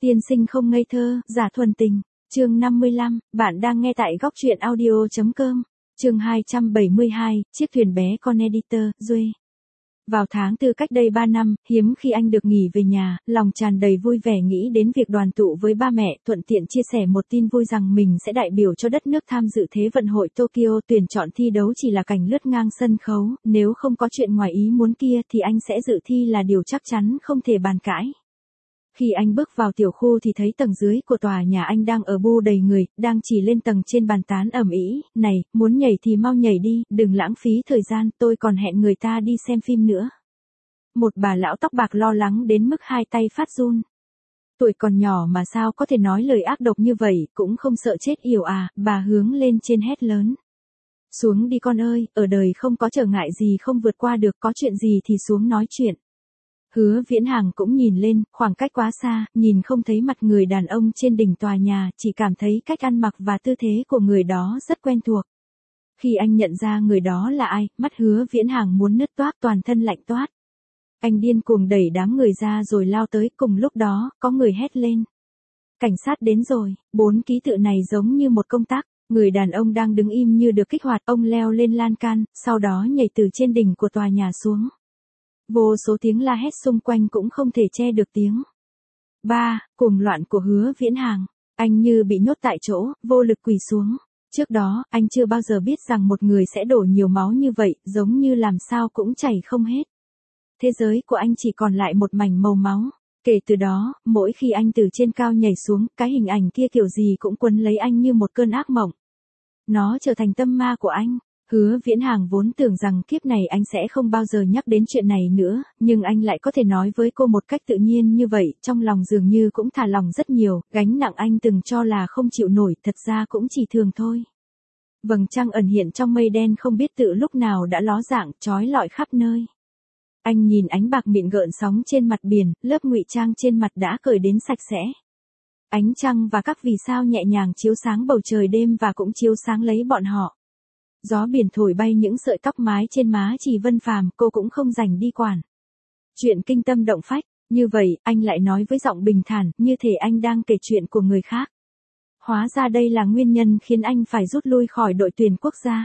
Tiên sinh không ngây thơ, giả thuần tình. Chương 55, bạn đang nghe tại góc truyện audio.com. Chương 272, chiếc thuyền bé con editor, Duê. Vào tháng 4 cách đây 3 năm, hiếm khi anh được nghỉ về nhà, lòng tràn đầy vui vẻ nghĩ đến việc đoàn tụ với ba mẹ, thuận tiện chia sẻ một tin vui rằng mình sẽ đại biểu cho đất nước tham dự Thế vận hội Tokyo. Tuyển chọn thi đấu chỉ là cảnh lướt ngang sân khấu, nếu không có chuyện ngoài ý muốn kia thì anh sẽ dự thi là điều chắc chắn không thể bàn cãi. Khi anh bước vào tiểu khu thì thấy tầng dưới của tòa nhà anh đang ở bu đầy người, đang chỉ lên tầng trên bàn tán ầm ĩ, này, muốn nhảy thì mau nhảy đi, đừng lãng phí thời gian, tôi còn hẹn người ta đi xem phim nữa. Một bà lão tóc bạc lo lắng đến mức hai tay phát run. Tuổi còn nhỏ mà sao có thể nói lời ác độc như vậy, cũng không sợ chết yểu à, bà hướng lên trên hét lớn. Xuống đi con ơi, ở đời không có trở ngại gì không vượt qua được, có chuyện gì thì xuống nói chuyện. Hứa Viễn Hàng cũng nhìn lên, khoảng cách quá xa, nhìn không thấy mặt người đàn ông trên đỉnh tòa nhà, chỉ cảm thấy cách ăn mặc và tư thế của người đó rất quen thuộc. Khi anh nhận ra người đó là ai, mắt Hứa Viễn Hàng muốn nứt toác, toàn thân lạnh toát. Anh điên cuồng đẩy đám người ra rồi lao tới, cùng lúc đó, có người hét lên. Cảnh sát đến rồi, 4 ký tự này giống như một công tắc. Người đàn ông đang đứng im như được kích hoạt, ông leo lên lan can, sau đó nhảy từ trên đỉnh của tòa nhà xuống. Vô số tiếng la hét xung quanh cũng không thể che được tiếng. Cuồng loạn của Hứa Viễn Hàng. Anh như bị nhốt tại chỗ, vô lực quỳ xuống. Trước đó, anh chưa bao giờ biết rằng một người sẽ đổ nhiều máu như vậy, giống như làm sao cũng chảy không hết. Thế giới của anh chỉ còn lại một mảnh màu máu. Kể từ đó, mỗi khi anh từ trên cao nhảy xuống, cái hình ảnh kia kiểu gì cũng quấn lấy anh như một cơn ác mộng. Nó trở thành tâm ma của anh. Hứa Viễn Hàng vốn tưởng rằng kiếp này anh sẽ không bao giờ nhắc đến chuyện này nữa, nhưng anh lại có thể nói với cô một cách tự nhiên như vậy, trong lòng dường như cũng thả lỏng rất nhiều, gánh nặng anh từng cho là không chịu nổi, thật ra cũng chỉ thường thôi. Vầng trăng ẩn hiện trong mây đen không biết tự lúc nào đã ló dạng, chói lọi khắp nơi. Anh nhìn ánh bạc mịn gợn sóng trên mặt biển, lớp ngụy trang trên mặt đã cởi đến sạch sẽ. Ánh trăng và các vì sao nhẹ nhàng chiếu sáng bầu trời đêm và cũng chiếu sáng lấy bọn họ. Gió biển thổi bay những sợi tóc mái trên má Trì Vân Phàm, cô cũng không rảnh đi quản. Chuyện kinh tâm động phách, như vậy, anh lại nói với giọng bình thản, như thể anh đang kể chuyện của người khác. Hóa ra đây là nguyên nhân khiến anh phải rút lui khỏi đội tuyển quốc gia.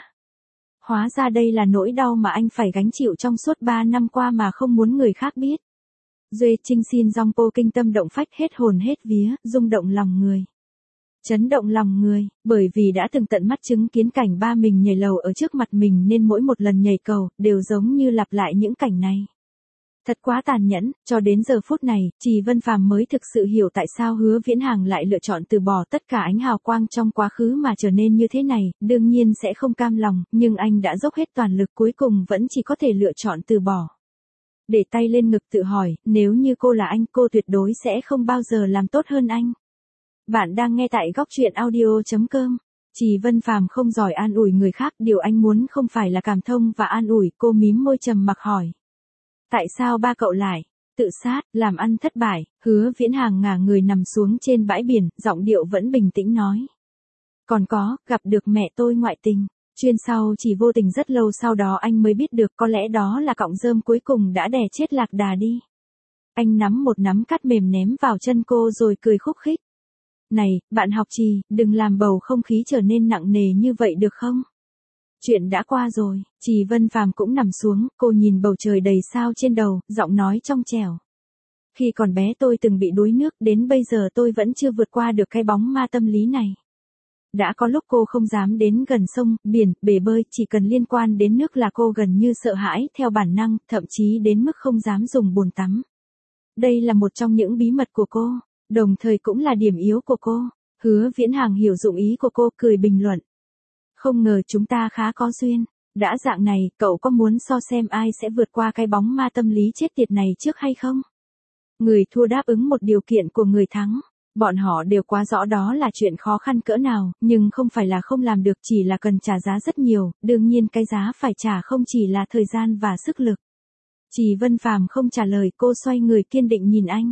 Hóa ra đây là nỗi đau mà anh phải gánh chịu trong suốt 3 năm qua mà không muốn người khác biết. Duê Trinh xin dòng cô kinh tâm động phách, hết hồn hết vía, rung động lòng người. Chấn động lòng người, bởi vì đã từng tận mắt chứng kiến cảnh ba mình nhảy lầu ở trước mặt mình nên mỗi một lần nhảy cầu, đều giống như lặp lại những cảnh này. Thật quá tàn nhẫn, cho đến giờ phút này, Trì Vân Phàm mới thực sự hiểu tại sao Hứa Viễn Hàng lại lựa chọn từ bỏ tất cả ánh hào quang trong quá khứ mà trở nên như thế này, đương nhiên sẽ không cam lòng, nhưng anh đã dốc hết toàn lực cuối cùng vẫn chỉ có thể lựa chọn từ bỏ. Để tay lên ngực tự hỏi, nếu như cô là anh, cô tuyệt đối sẽ không bao giờ làm tốt hơn anh. Bạn đang nghe tại góc truyện audio.com. Trì Vân Phàm không giỏi an ủi người khác, điều anh muốn không phải là cảm thông và an ủi, cô mím môi trầm mặc hỏi. Tại sao ba cậu lại tự sát, làm ăn thất bại? Hứa Viễn Hàng ngả người nằm xuống trên bãi biển, giọng điệu vẫn bình tĩnh nói. Còn có, gặp được mẹ tôi ngoại tình. Chuyên sau chỉ vô tình rất lâu sau đó anh mới biết được có lẽ đó là cọng rơm cuối cùng đã đè chết lạc đà đi. Anh nắm một nắm cát mềm ném vào chân cô rồi cười khúc khích. Này, bạn học Trì, đừng làm bầu không khí trở nên nặng nề như vậy được không? Chuyện đã qua rồi, Trì Vân Phàm cũng nằm xuống, cô nhìn bầu trời đầy sao trên đầu, giọng nói trong trẻo. Khi còn bé tôi từng bị đuối nước, đến bây giờ tôi vẫn chưa vượt qua được cái bóng ma tâm lý này. Đã có lúc cô không dám đến gần sông, biển, bể bơi, chỉ cần liên quan đến nước là cô gần như sợ hãi, theo bản năng, thậm chí đến mức không dám dùng bồn tắm. Đây là một trong những bí mật của cô, đồng thời cũng là điểm yếu của cô. Hứa Viễn Hàng hiểu dụng ý của cô, cười bình luận. Không ngờ chúng ta khá có duyên. Đã dạng này, cậu có muốn so xem ai sẽ vượt qua cái bóng ma tâm lý chết tiệt này trước hay không? Người thua đáp ứng một điều kiện của người thắng. Bọn họ đều quá rõ đó là chuyện khó khăn cỡ nào, nhưng không phải là không làm được, chỉ là cần trả giá rất nhiều, đương nhiên cái giá phải trả không chỉ là thời gian và sức lực. Trì Vân Phàm không trả lời, cô xoay người kiên định nhìn anh.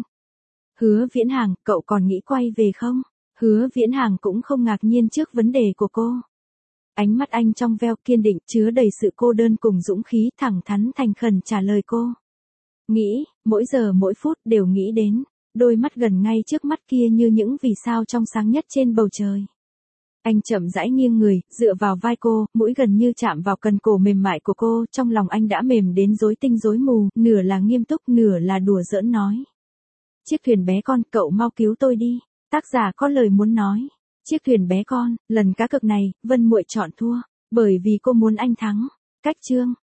Hứa Viễn Hàng, cậu còn nghĩ quay về không? Hứa Viễn Hàng cũng không ngạc nhiên trước vấn đề của cô. Ánh mắt anh trong veo kiên định, chứa đầy sự cô đơn cùng dũng khí, thẳng thắn thành khẩn trả lời cô. Nghĩ, mỗi giờ mỗi phút đều nghĩ đến. đôi mắt gần ngay trước mắt kia như những vì sao trong sáng nhất trên bầu trời. Anh chậm rãi nghiêng người, dựa vào vai cô, mũi gần như chạm vào cần cổ mềm mại của cô, trong lòng anh đã mềm đến rối tinh rối mù, nửa là nghiêm túc, nửa là đùa giỡn nói. Chiếc thuyền bé con, cậu mau cứu tôi đi. Tác giả có lời muốn nói. Chiếc thuyền bé con, lần cá cược này, Vân muội chọn thua, bởi vì cô muốn anh thắng. Cách chương